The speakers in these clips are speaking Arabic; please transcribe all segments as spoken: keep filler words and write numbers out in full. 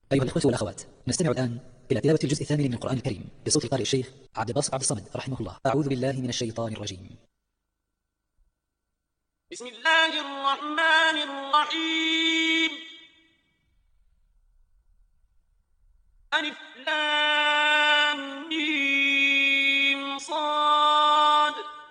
أيها الإخوة والأخوات، نستمع الآن إلى تلاوة الجزء الثامن من القرآن الكريم بصوت القارئ الشيخ عبد الباسط عبد الصمد رحمه الله. أعوذ بالله من الشيطان الرجيم. بسم الله الرحمن الرحيم. ألف لام ميم صاد.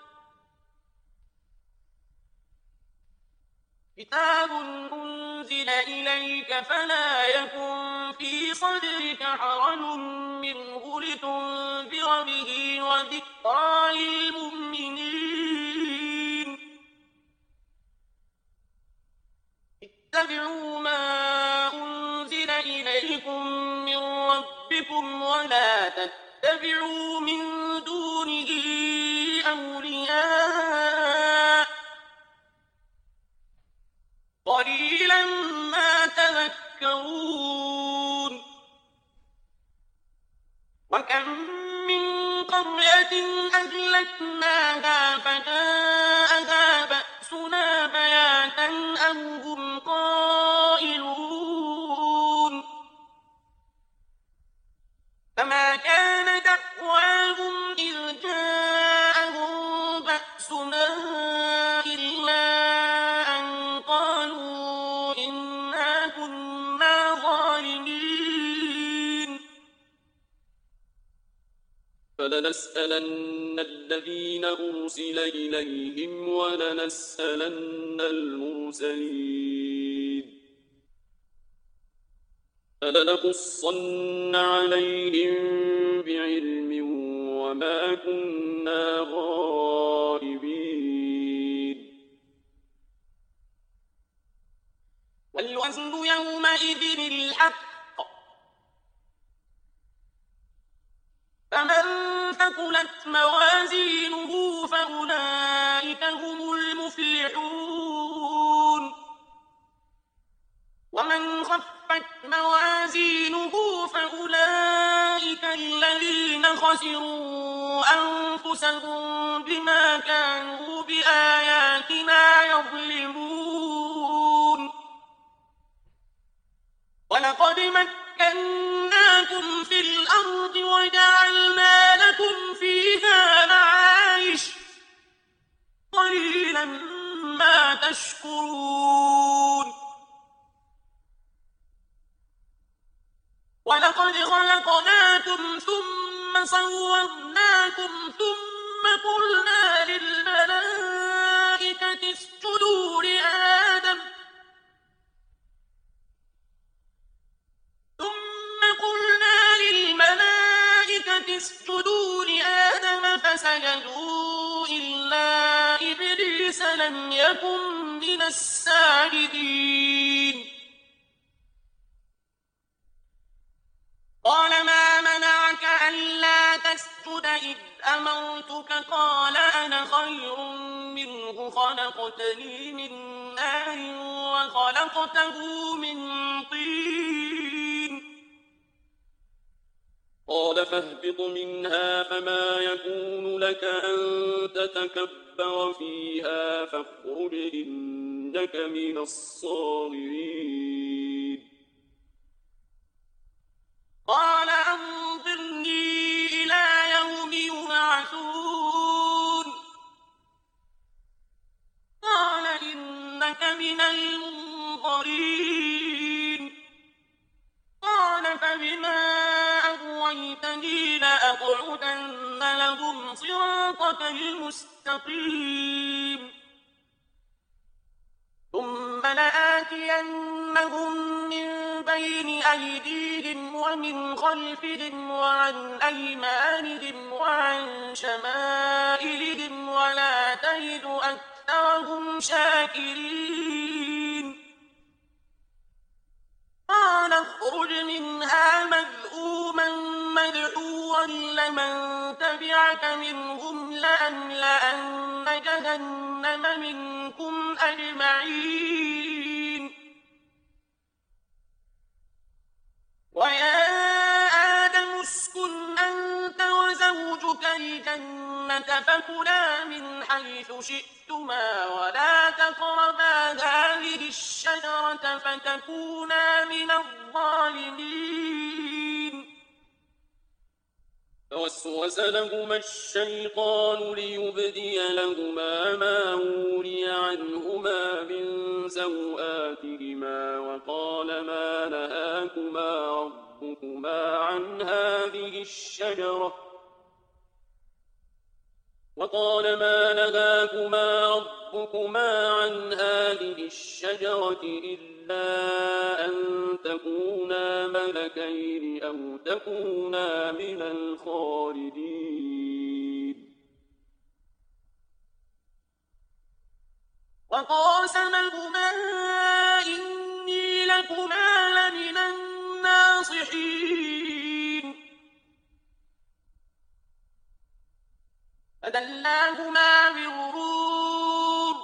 كتاب أنزل إليك فلا يكن في صدرك حرج منه لتنذر به وذكرى للمؤمنين. اتبعوا ما أنزل إليكم من ربكم ولا تتبعوا من دونه أولياء قليلا ما تذكرون. وكم من قرية أهلكناها فجاءها بأسنا بياتا أو هم قائلون. فما كان دعواهم إذ جاءهم بأسنا إلا أن قالوا إنا كنا ظالمين. فلنسألن الذين أرسل إليهم ولنسألن المرسلين. فلنقصن عليهم بعلم وما كنا غائبين. والوزن يومئذ الحق. فمن ثقلت موازينه فأولئك هم المفلحون. ومن خفت موازينه فأولئك الذين خسروا أنفسهم بما كانوا بآياتنا يظلمون. ولقد مكناكم في الأرض وجعلنا لكم فيها معايش قليلا ما تشكرون. ولقد خلقناكم ثم صورناكم ثم قلنا للملائكة اسجدوا لآدم ثم قلنا للملائكة اسجدوا لآدم فسجدوا إلا إبليس لم يكن من الساجدين. قال ما منعك ألا تسجد إذ أمرتك قال أنا خير منه خلقتني من نار وخلقته من طين. قال فاهبط منها فما يكون لك أن تتكبر فيها فاخرج إنك من الصاغرين. قال أنظرني إلى يوم يبعثون. قال إنك من المنظرين. قال فبما أغويتني لأقعدن لهم صراطك المستقيم. ثم لآتينهم من بين أيديهم ومن خلفهم وعن أيمانهم وعن شمائلهم ولا تجد أكثرهم شاكرين. قال اخرج منها مذءوما مدحورا لمن تبعك منهم لأملأن جهنم منكم أجمعين. ويا آدم اسكن أنت وزوجك الجنة فكلا من حيث شئتما ولا تقربا هذه الشجرة فتكونا من الظالمين. فوسوس لهما الشيطان ليبدي لهما ما وري عنهما من سوآتهما وقال ما نهاكما ربكما عن هذه الشجرة وقال ما نهاكما ربكما عن هذه الشجرة إلا أن تكونا ملكين أو تكونا من الخالدين وقاسمهما إني لكما لمن الناصحين فدلاهما بغرور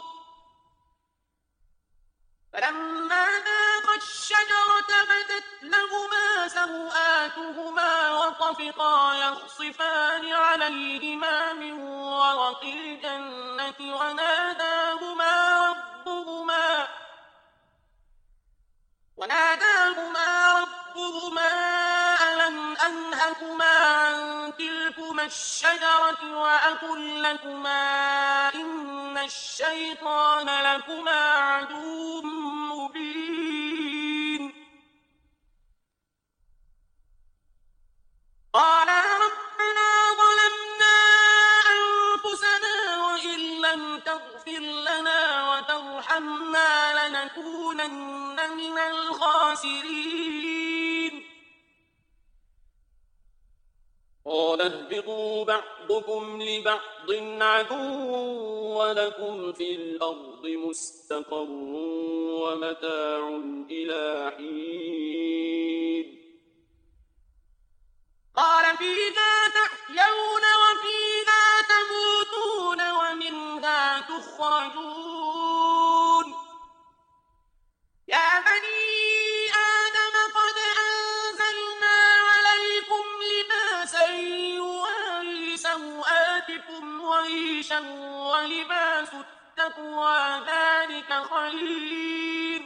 فلما ذاقا الشجرة بدت لهما سوآتهما وطفقا يخصفان عليهما من ورق الجنة وناداهما ربهما وناداهما ربهما ألم أنهكما عن تلكما الشجرة وأقل لكما إن الشيطان لكما عدو مبين قالا ربنا ظلمنا أنفسنا وإن لم تغفر لنا وترحمنا لنكونن من الخاسرين قال اهبطوا بعضكم لبعض عدو ولكم في الأرض مستقر ومتاع إلى حين قال فيها تحيون وفيها تموتون ومنها تخرجون يا بني آدم قد أنزلنا عليكم لباسا يواري سوآتكم وريشا ولباس التقوى ذلك خير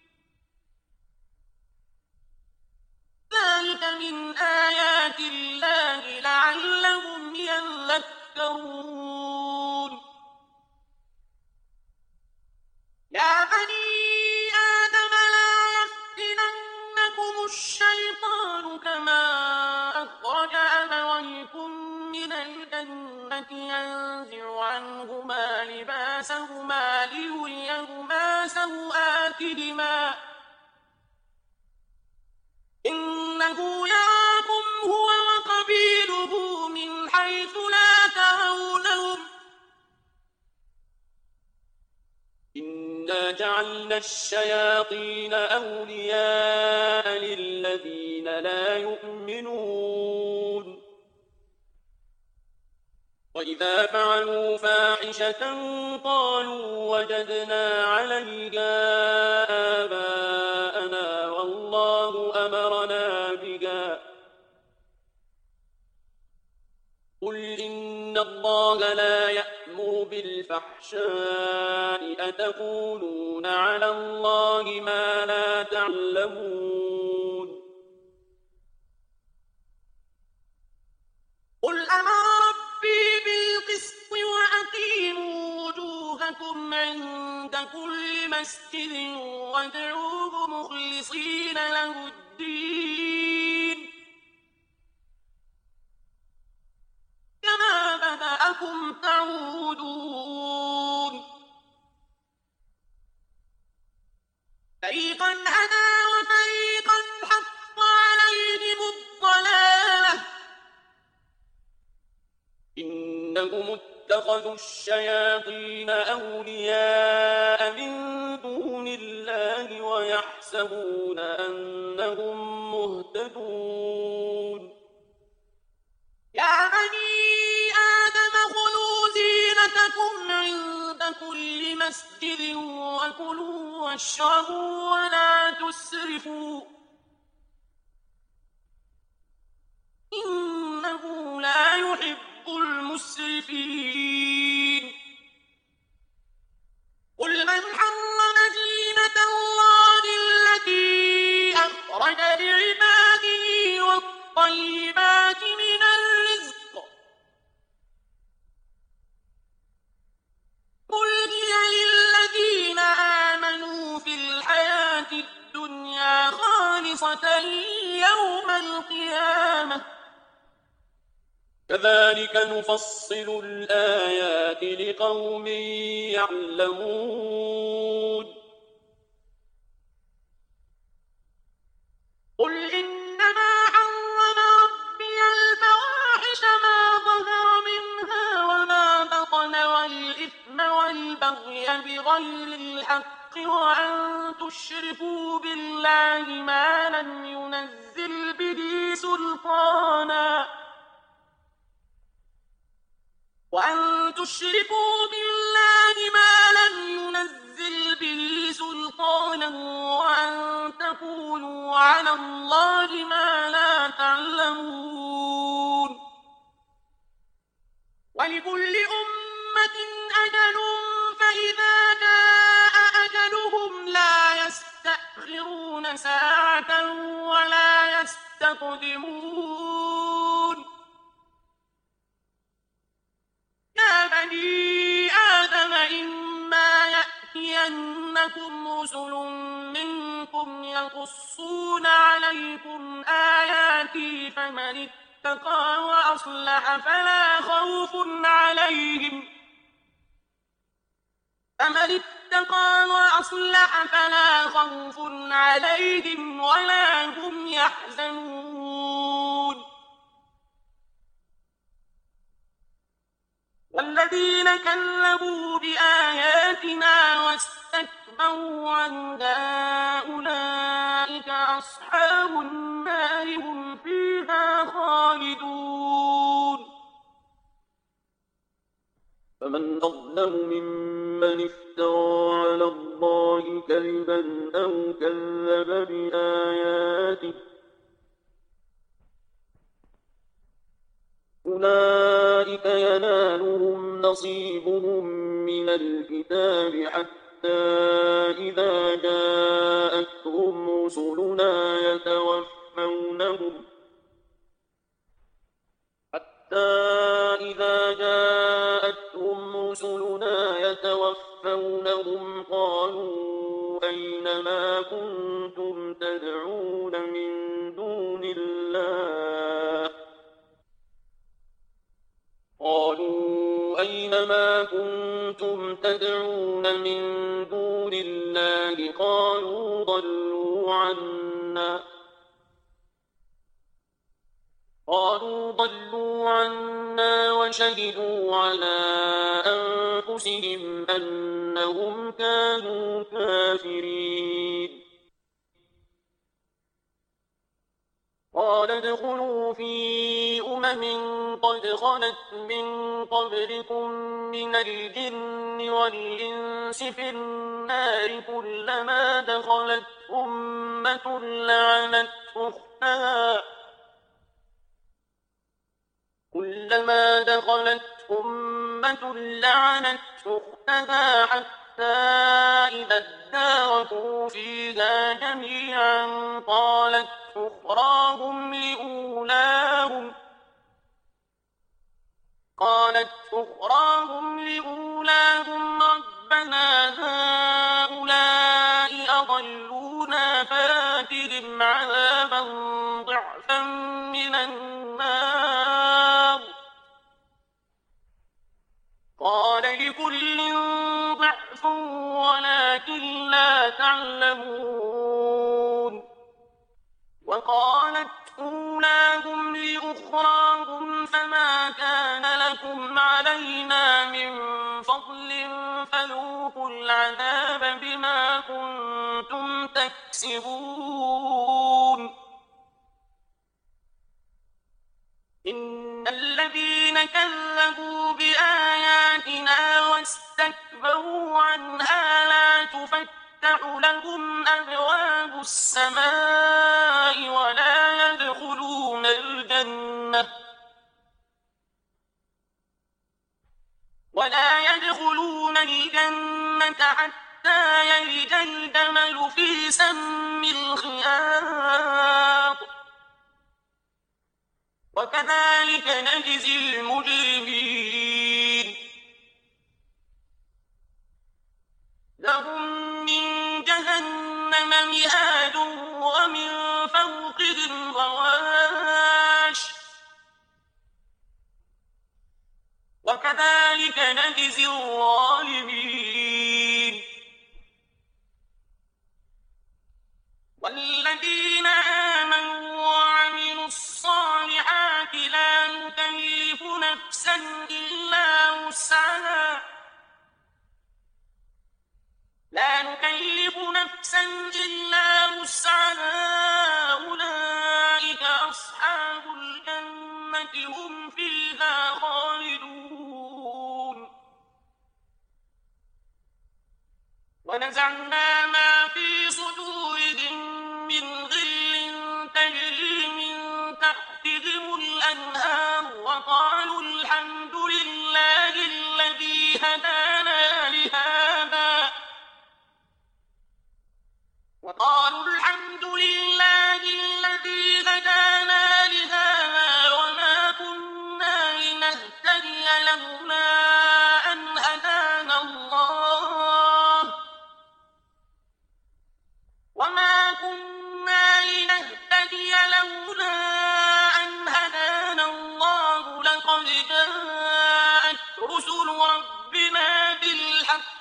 ذلك من آيات الله لعلهم يذكرون يا بني آدم لا يفتننكم الشيطان كما أخرج أبويكم من الجنة ينزع عنهما لباسهما ليريهما سوآتهما إنه يراكم هو وقبيله من حيث لا ترونهم إنا جعلنا الشياطين أولياء للذين لا يؤمنون وإذا فعلوا فاحشة قالوا وجدنا عليها آباءنا والله أمرنا بها قل إن الله لا يأمر بالفحشاء أتقولون على الله ما لا تعلمون قل أمر ربي بالقسط وأقيموا وجوهكم عند كل مسجد وادعوه مخلصين له الدين كما بدأكم تعودون فريقا هدى وفريقا حق عليهم الضلالة إنهم اتخذوا الشياطين أولياء من دون الله ويحسبون أنهم مهتدون يا بني آدم خذوا زينتكم عند كل مسجد وكلوا واشربوا ولا تسرفوا إنه لا يحب المسرفين قل من حرم زينة الله التي أخرج لعباده والطيبات من الرزق يوم القيامة كذلك نفصل الآيات لقوم يعلمون قل إنما حرم ربي الفواحش ما ظهر منها وما بطن والإثم والبغي بغير الحق وأن تشركوا بالله ما لم ينزل به سلطانا وأن تشركوا بالله ما لم ينزل به سلطانا وأن تقولوا على الله ما لا تعلمون ولكل أمة أجل فإذا جاء أجلهم لا يستأخرون ساعة ولا يستقدمون يا بني آدم إما يأتينكم رسل منكم يقصون عليكم آياتي فمن اتقى وأصلح فلا خوف عليهم فمن اتقى وأصلح فلا خوف عليهم ولا هم يحزنون والذين كذبوا بآياتنا واستكبروا عنها أولئك أصحاب النار هم فيها خالدون فمن أظلم ممن افترى على الله كذبا أو كذب بآياته أولئك ينالهم نصيبهم من الكتاب حتى إذا جاءتهم رسلنا يتوفونهم حتى إذا جاءتهم رسلنا يتوفونهم قالوا أين ما كنتم تدعون من دون الله قالوا أين ما كنتم تدعون من دون الله قالوا ضلوا عنا قالوا ضلوا عنا وشهدوا على أنفسهم أنهم كانوا كافرين قال ادخلوا في أمم قد خلت من قبلكم من الجن والإنس في النار كلما دخلت أمة لعنت أختها كلما دخلت أمة لعنت أختها حتى إذا اداركوا فيها جميعا قالت أخراهم لأولاهم قالت أخراهم لأولاهم ربنا هؤلاء أضلونا فآتهم عذابا ضعفا من النار قال لكل ضعف ولكن لا تعلمون وقالت أولاهم لأخراهم فما كان لكم علينا من فضل فذوقوا العذاب بما كنتم تكسبون إن الذين كذبوا بآياتنا واستكبروا عنها لا تفتح لهم أبواب السماء ولا يدخلون الجنة ولا يدخلون الجنة حتى يلج الجمل في سم الخياط وكذلك نجزي المجرمين لهم من جهنم مهاد ومن فوقهم وكذلك نجزي الظالمين. والذين آمنوا وعملوا الصالحات لا نكلف نفسا إلا وسعها لا نكلف نفسا إلا وسعها أولئك أصحاب الجنة هم فيها خالدون. ونزعنا ما في صدورهم من غل تجري من تحتهم الأنهار وقالوا الحمد لله الذي هدانا لهذا وقالوا الحمد لله الذي هدانا لهذا وما كنا لنهتدي لولا أن هدانا الله وما كنا لنهتدي لولا أن هدانا الله لقد جاءت رسل ربنا بالحق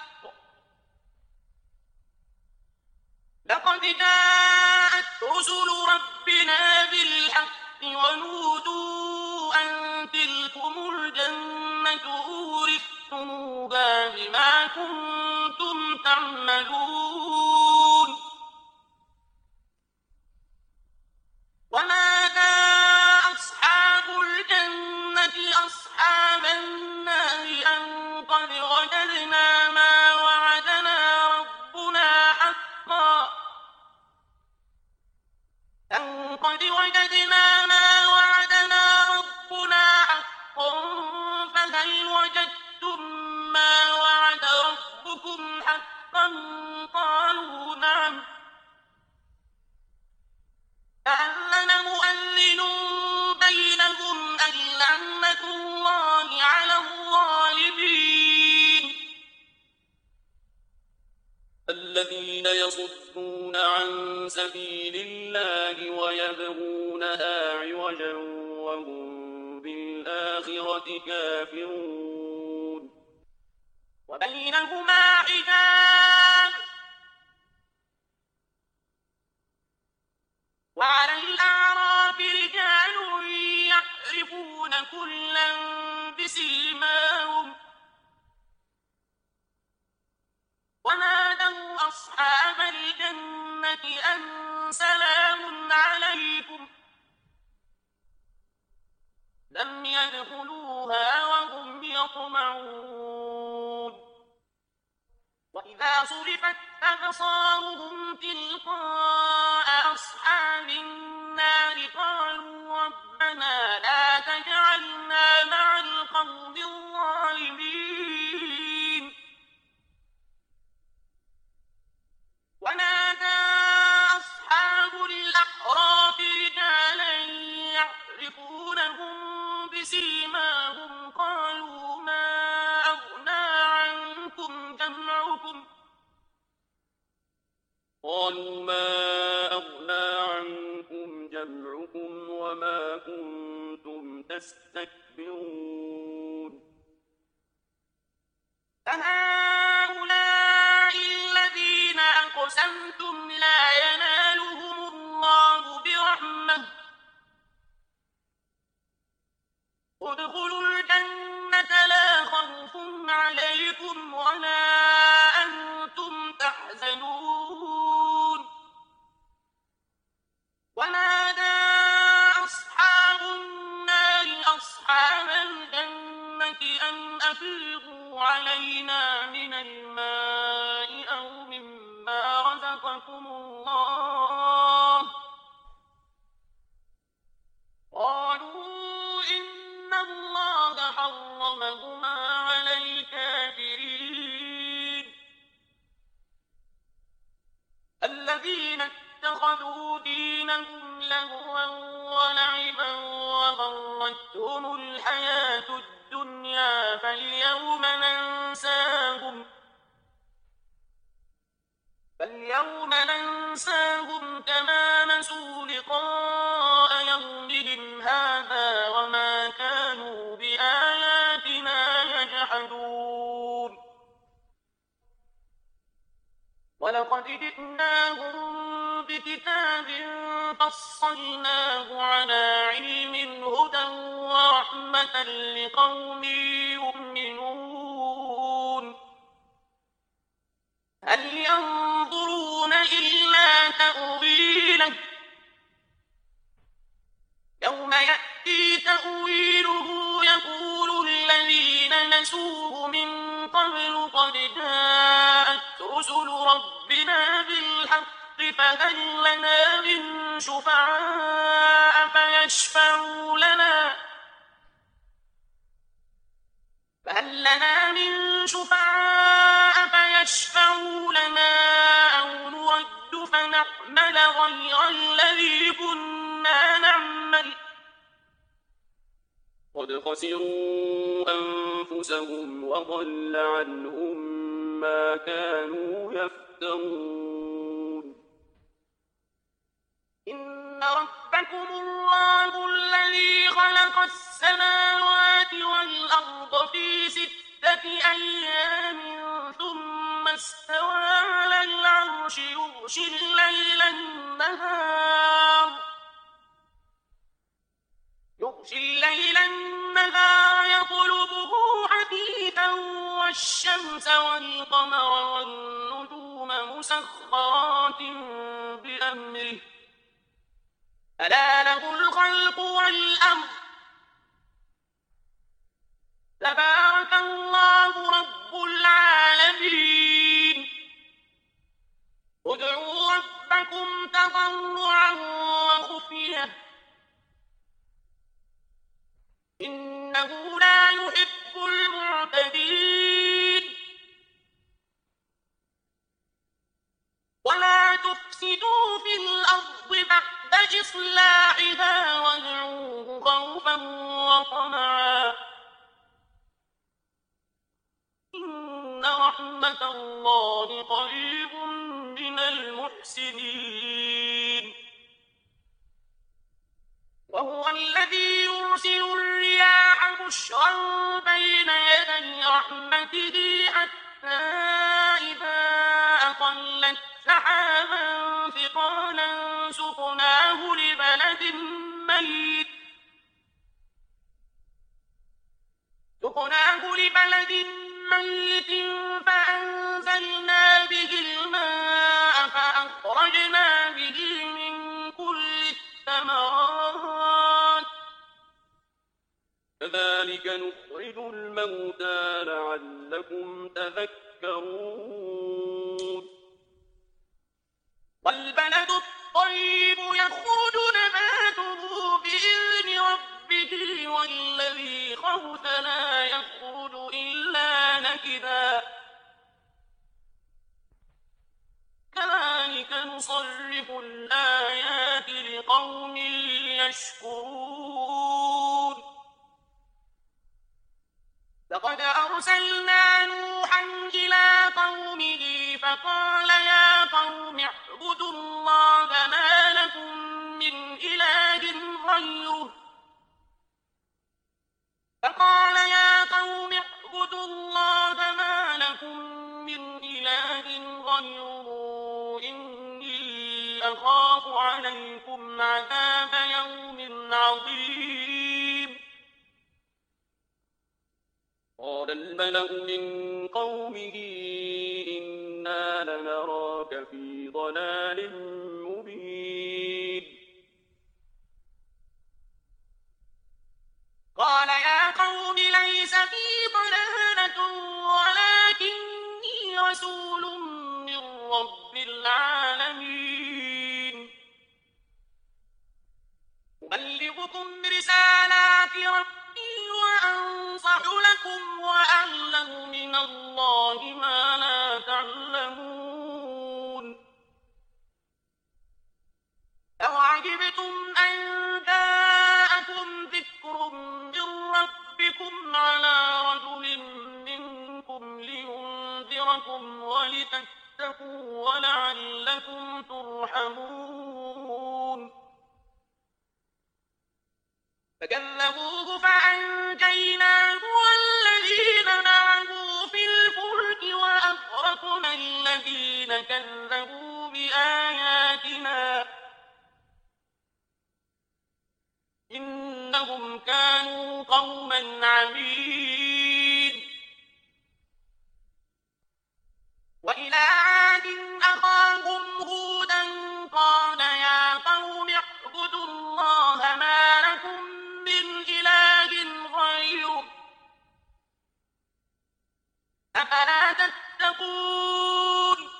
لقد جاءت رسل ربنا بالحق ونودوا أن تلكم الجنة أورثتموها بما كنتم تعملون. ونادى أصحاب الجنة أصحاب النار أن قد وجدنا ما وعدنا ربنا حقا أن قد وجدنا ما وعدنا ربنا حقا فهل وجدتم ما وعد ربكم حقا قالوا نعم فأذن مؤذن بينهم أن لعنة الله على الظالمين. الذين يصدون عن سبيل الله ويبغونها عوجا وهم بالآخرة كافرون. وبينهما حجاب وعلى الأعراف رجال يعرفون كلا بسيماهم ونادوا أصحاب الجنة أن سلام عليكم لم يدخلوها وهم يطمعون. وإذا صرفت أبصارهم تلقاء أصحاب النار قالوا ربنا لا تجعلنا مع القوم الظالمين. ونادى أصحاب الأعراف رجالا يعرفونهم بسيماهم قالوا ما أغنى عنكم جمعكم قالوا ما أغنى عنكم جمعكم وما كنتم تستكبرون. فهؤلاء الذين أقسمتم لا ينالهم الله برحمة ادخلوا الجنة لا خوف عليكم ولا أنتم تحزنون. ونادى أصحاب النار أصحاب الجنة أن أفيضوا علينا من الماء أو مما رزقكم الله قالوا إن الله حرمهما على الكافرين. الذين اتخذوا دينهم لهوا ولعبا وغرتهم الحياة الدنيا فاليوم ننساهم فاليوم ننساهم كما نسوا لقاء يومهم هذا وما كانوا بآياتنا فصلناه على علم هدى ورحمة لقوم يؤمنون هل ينظرون إلا تأويله يوم يأتي تأويله يقول الذين نسوه من قبل قد جاءت رسل ربنا بالحق فهل لنا من شفعاء فيشفعوا لنا فهل لنا من شفعاء فيشفعوا لنا أو نرد فنعمل غير الذي كنا نعمل قد خسروا أنفسهم وضل عنهم ما كانوا يفترون إن ربكم الله الذي خلق السماوات والأرض في ستة أيام ثم استوى على العرش يغشي الليل النهار يغشي الليل النهار يطلبه حثيثا والشمس والقمر والنجوم مسخرات بأمره ألا له الخلق والأمر تبارك الله رب العالمين ادعوا ربكم تضرعا وخفية إنه لا يحب المعتدين ولا تفسدوا في الأرض بعد إصلاحها وادعوه خوفا وطمعا إن رحمة الله قريب من المحسنين وهو الذي يرسل الرياح بشرا بين يدي رحمته حتى إذا أقلت سحابا ثقالا سقناه لبلد ميت سقناه لبلد ميت فأنزلنا به الماء فأخرجنا به من كل الثمرات كذلك نخرج الموتى لعلكم تذكرون والبلد الطيب يخرج نباته بإذن ربه والذي خبث لا يخرج إلا نكدا كذلك نصرف الآيات لقوم يشكرون لقد أرسلنا نوحا إلى قومه فقال يا قوم اعبدوا الله ما لكم من إله غيره فقال يا قوم اعبدوا الله ما لكم من إله غيره إني أخاف عليكم عذاب يوم عظيم قال الملأ من قومه إنا لنراك في ضلال مبين قال يا قوم ليس بي ضلالة ولكني رسول من رب العالمين أبلغكم رسالات ربي وأنصح لكم وأعلم من الله ما لا تعلمون أو عجبتم أن جاءكم ذكر من ربكم على رجل منكم لينذركم ولتتقوا ولعلكم ترحمون فكذبوه فأنجيناه والذين معه في الفلك وأغرقنا الذين كذبوا بآياتنا إنهم كانوا قوما عمين. وإلى عاد أخاهم هودا قال يا قوم اعبدوا الله ما لكم من إله غيره أفلا تتقون.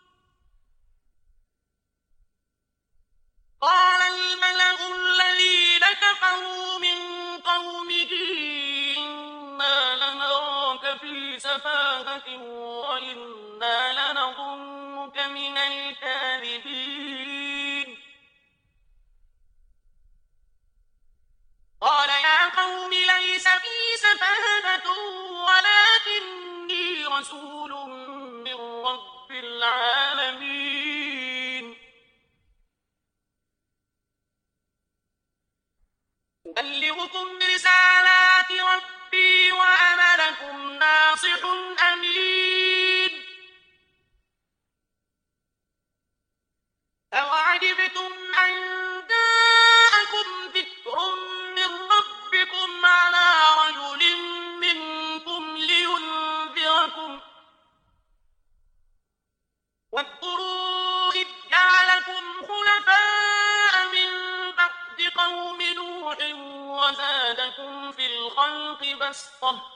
قال الملأ الذين كفروا من قومه إنا لنراك في سفاهة وإنا لنظنك من الكاذبين. قال يا قوم ليس بي سفاهة ولكني رسول من رب العالمين. أبلغكم رسالات ربي وأنا لكم ناصح أمين. أوعجبتم أن جاءكم ذكر من ربكم على رجل منكم لينذركم واذكروا إذ جعلكم خلفاء من بعد قوم نوح وزادكم في الخلق بسطة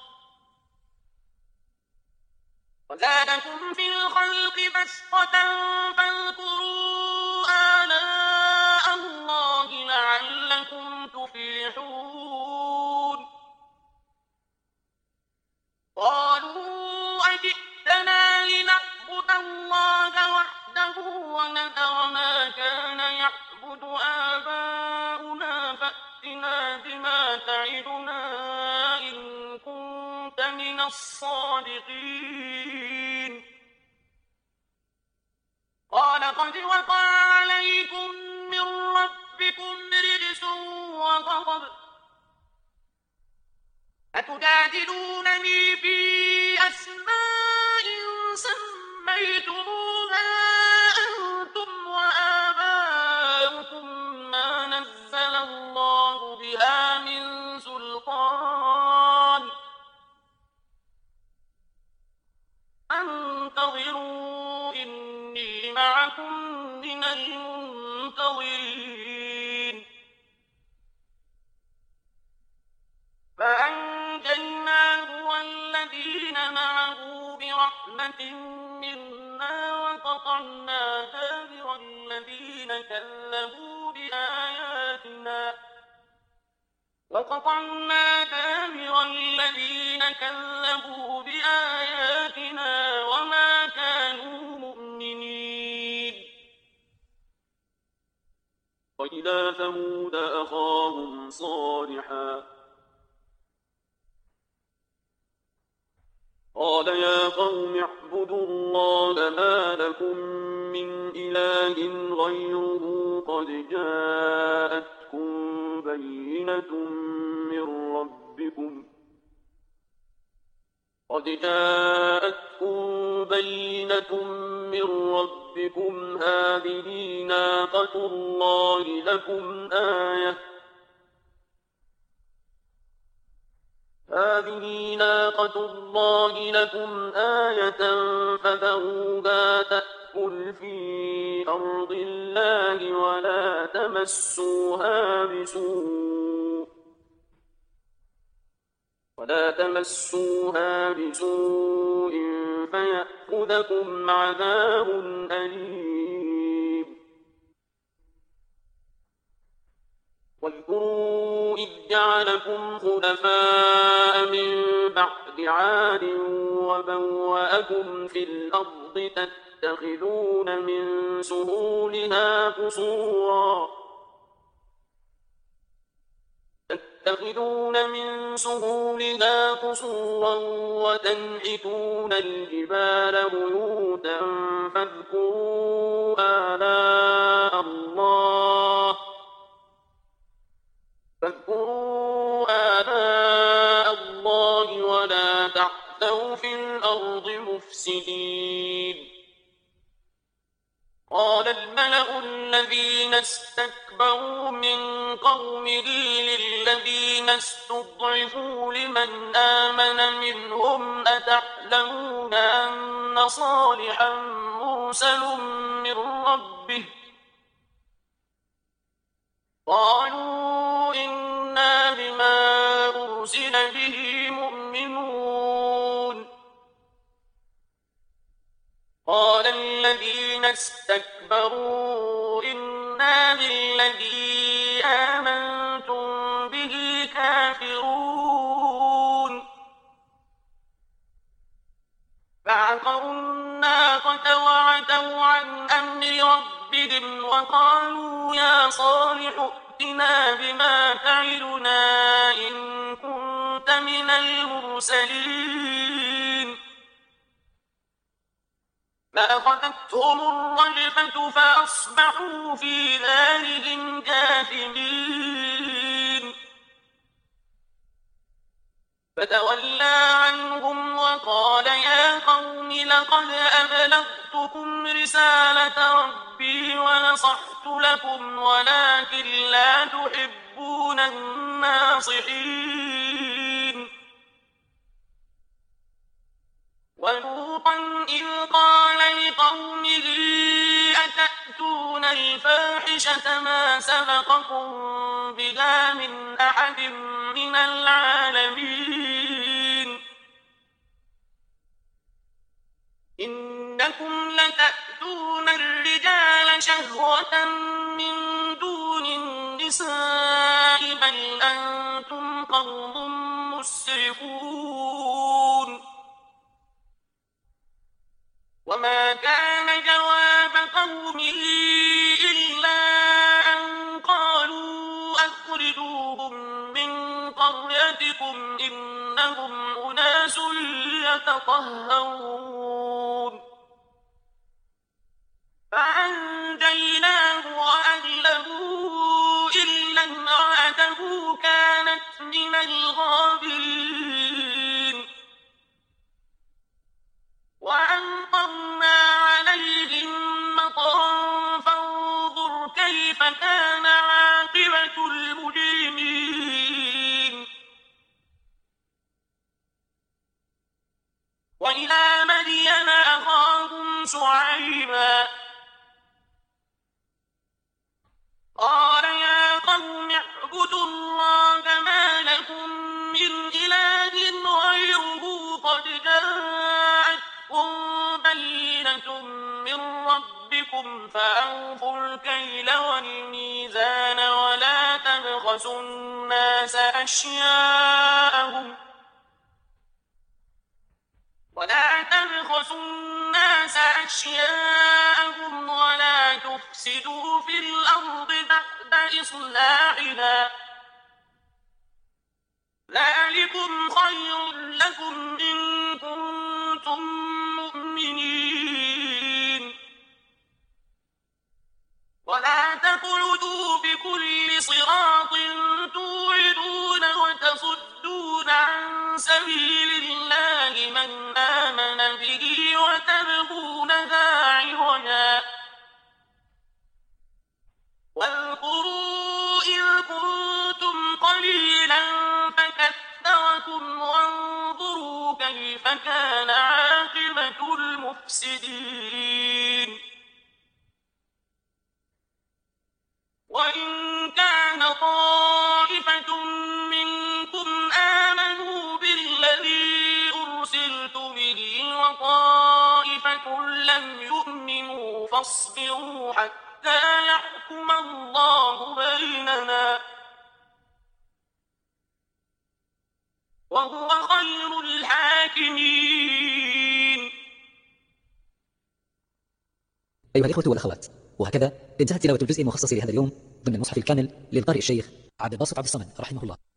وزادكم في الخلق بسطة فاذكروا آلاء الله لعلكم تفلحون. قالوا أجئتنا لنعبد الله وحده ونذر ما كان يعبد آباؤنا فأتنا بما تعدنا إن كنت من الصادقين. قال قد وقع عليكم من ربكم رجس وغضب أتجادلونني في أسماء سميتموها أنتم وآباؤكم ما نزل الله بها من سلطان فانتظروا إني معكم من المنتظرين. فأنجيناه والذين معه برحمة منا وقطعنا دابر الذين كذبوا بآياتنا وقطعنا دابر الذين كذبوا بآياتنا وما كانوا مؤمنين. وإلى ثمود أخاهم صالحا قال يا قوم اعبدوا الله ما لكم من إله غيره قد جاءتكم بينة من ربكم قد جاءتكم بينة من ربكم هذه ناقة الله لكم آية هذه ناقة الله لكم آية فذروها تأكل في أرض الله ولا تمسوها بسوء ولا تمسوها بسوء فيأخذكم عذاب أليم. واذكروا إذ جعلكم خلفاء من بعد عاد وبوأكم في الأرض تتخذون من سهولها قصورا تتخذون من سهولها قصورا وتنحتون الجبال بيوتا فاذكروا آلاء الله فاذكروا آلاء الله ولا تعثوا في الأرض مفسدين. قال الملأ الذين استكبروا من قومه للذين استضعفوا لمن آمن منهم أتعلمون أن صالحا مرسل من ربه قالوا إنا بما أرسل به مؤمنون قال الذين استكبروا إنا بالذي آمنتم به كافرون فعقروا الناقة وعتوا عن أمر ربهم وقالوا يا صالح ائتنا بما تعدنا إن كنت من المرسلين فأخذتهم الرجفة فأصبحوا في دارهم جاثمين فتولى عنهم وقال يا قوم لقد أبلغتكم رسالة ربي ونصحت لكم ولكن لا تحبون الناصحين ولوطا إذ قال لقومه أتأتون الفاحشة ما سبقكم بها من أحد من العالمين إنكم لتأتون الرجال شهوة من دون النساء بل أنتم قوم مسرفون وما كان جواب قومه إلا أن قالوا أخرجوهم من قريتكم إنهم أناس يتطهرون فأنجيناه وأهله إلا امرأته كانت من الغابرين وأمطرنا عليهم مطرا فانظر كيف كان عاقبة المجرمين وإلى مدين أخاهم شعيبا قال يا قوم اعبدوا الله ما لكم من إله غيره قد جاءتكم بينة من ربكم فأوفوا الكيل والميزان ولا تبخسوا الناس أشياءهم ولا تبخسوا الناس أشياءهم ولا تفسدوا في الأرض بعد إصلاحها ذلكم خير لكم إن كنتم مؤمنين ولا تقعدوا بكل صراط توعدون وتصدون عن سبيل الله من آمن به وتبغونها عوجا واذكروا إذ كنتم قليلا فكثركم وانظروا كيف كان عاقبة المفسدين وإن كان طائفة منكم آمنوا بالذي أرسلت به وطائفة لم يؤمنوا فاصبروا حتى يحكم الله بيننا وهو خير الحاكمين. أيها الإخوة والأخوات، وهكذا انتهت تلاوة الجزء المخصص لهذا اليوم ضمن المصحف الكامل للقارئ الشيخ عبد الباسط عبد الصمد رحمه الله.